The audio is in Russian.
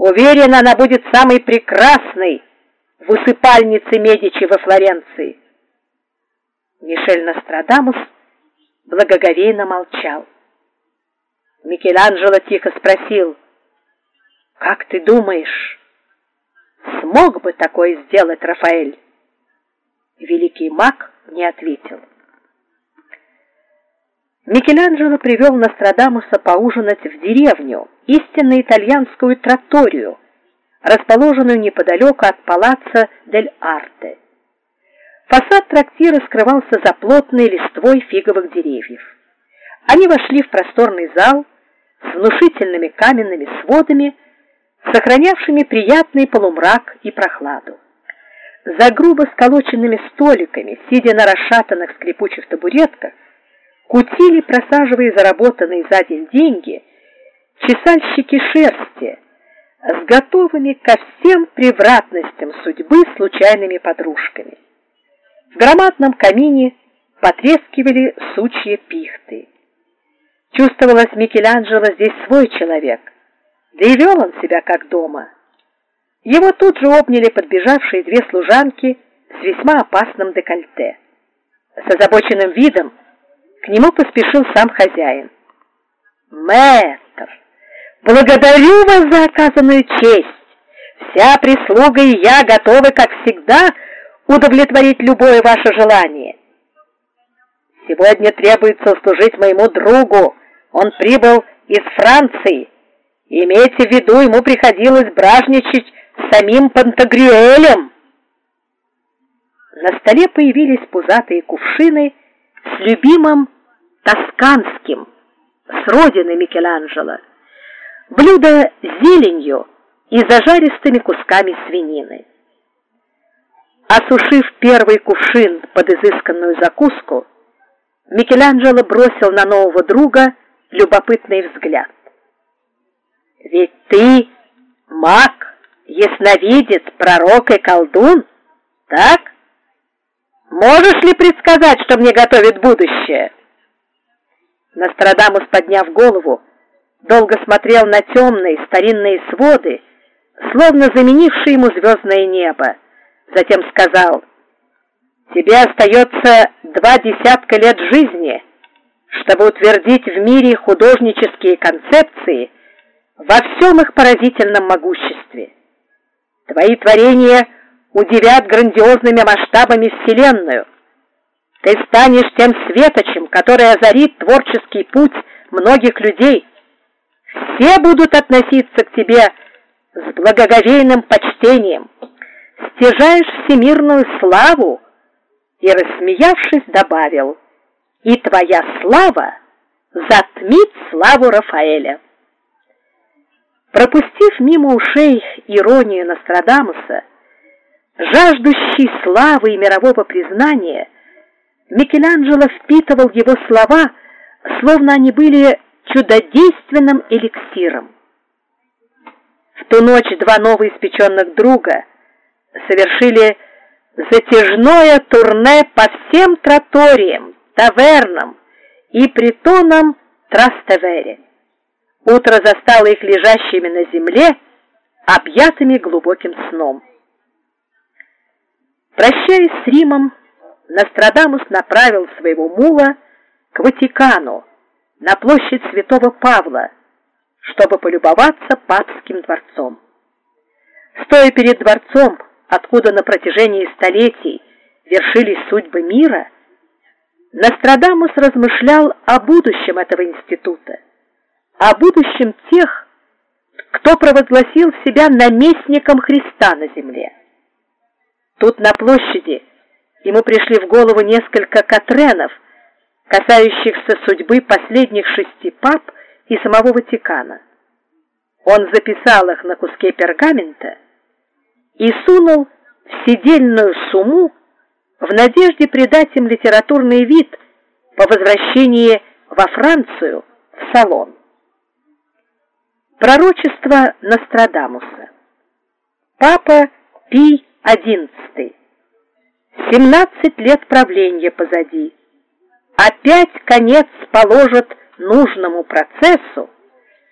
Уверена, она будет самой прекрасной в усыпальнице Медичи во Флоренции. Мишель Нострадамус благоговейно молчал. Микеланджело тихо спросил: «Как ты думаешь, смог бы такое сделать Рафаэль?» Великий маг не ответил. Микеланджело привел Нострадамуса поужинать в деревню, истинно итальянскую тратторию, расположенную неподалеку от палаццо дель Арте. Фасад трактира скрывался за плотной листвой фиговых деревьев. Они вошли в просторный зал с внушительными каменными сводами, сохранявшими приятный полумрак и прохладу. За грубо сколоченными столиками, сидя на расшатанных скрипучих табуретках, кутили, просаживая заработанные за день деньги, чесальщики шерсти с готовыми ко всем превратностям судьбы случайными подружками. В громадном камине потрескивали сучья пихты. Чувствовалось, Микеланджело здесь свой человек, да и вел он себя как дома. Его тут же обняли подбежавшие две служанки с весьма опасным декольте. С озабоченным видом к нему поспешил сам хозяин. «Мэтр, благодарю вас за оказанную честь. Вся прислуга и я готовы, как всегда, удовлетворить любое ваше желание. Сегодня требуется услужить моему другу. Он прибыл из Франции. Имейте в виду, ему приходилось бражничать с самим Пантагрюэлем». На столе появились пузатые кувшины с любимым тосканским, с родины Микеланджело, блюдо с зеленью и зажаристыми кусками свинины. Осушив первый кувшин под изысканную закуску, Микеланджело бросил на нового друга любопытный взгляд. «Ведь ты маг, ясновидец, пророк и колдун, так? Можешь ли предсказать, что мне готовит будущее?» Нострадамус, подняв голову, долго смотрел на темные старинные своды, словно заменившие ему звездное небо. Затем сказал: «Тебе остается 20 лет жизни, чтобы утвердить в мире художнические концепции во всем их поразительном могуществе. Твои творения удивят грандиозными масштабами Вселенную. Ты станешь тем светочем, который озарит творческий путь многих людей. Все будут относиться к тебе с благоговейным почтением. Стяжаешь всемирную славу». И, рассмеявшись, добавил: «И твоя слава затмит славу Рафаэля». Пропустив мимо ушей иронию Нострадамуса, жаждущий славы и мирового признания, Микеланджело впитывал его слова, словно они были чудодейственным эликсиром. В ту ночь два новоиспеченных друга совершили затяжное турне по всем тратториям, тавернам и притонам Трастевере. Утро застало их лежащими на земле, объятыми глубоким сном. Прощаясь с Римом, Нострадамус направил своего мула к Ватикану, на площадь Святого Павла, чтобы полюбоваться папским дворцом. Стоя перед дворцом, откуда на протяжении столетий вершились судьбы мира, Нострадамус размышлял о будущем этого института, о будущем тех, кто провозгласил себя наместником Христа на земле. Тут на площади ему пришли в голову несколько катренов, касающихся судьбы последних 6 пап и самого Ватикана. Он записал их на куске пергамента и сунул в сидельную сумму в надежде придать им литературный вид по возвращении во Францию в салон. Пророчество Нострадамуса. Папа Пий XI. 17 лет правления позади. Опять конец положит нужному процессу,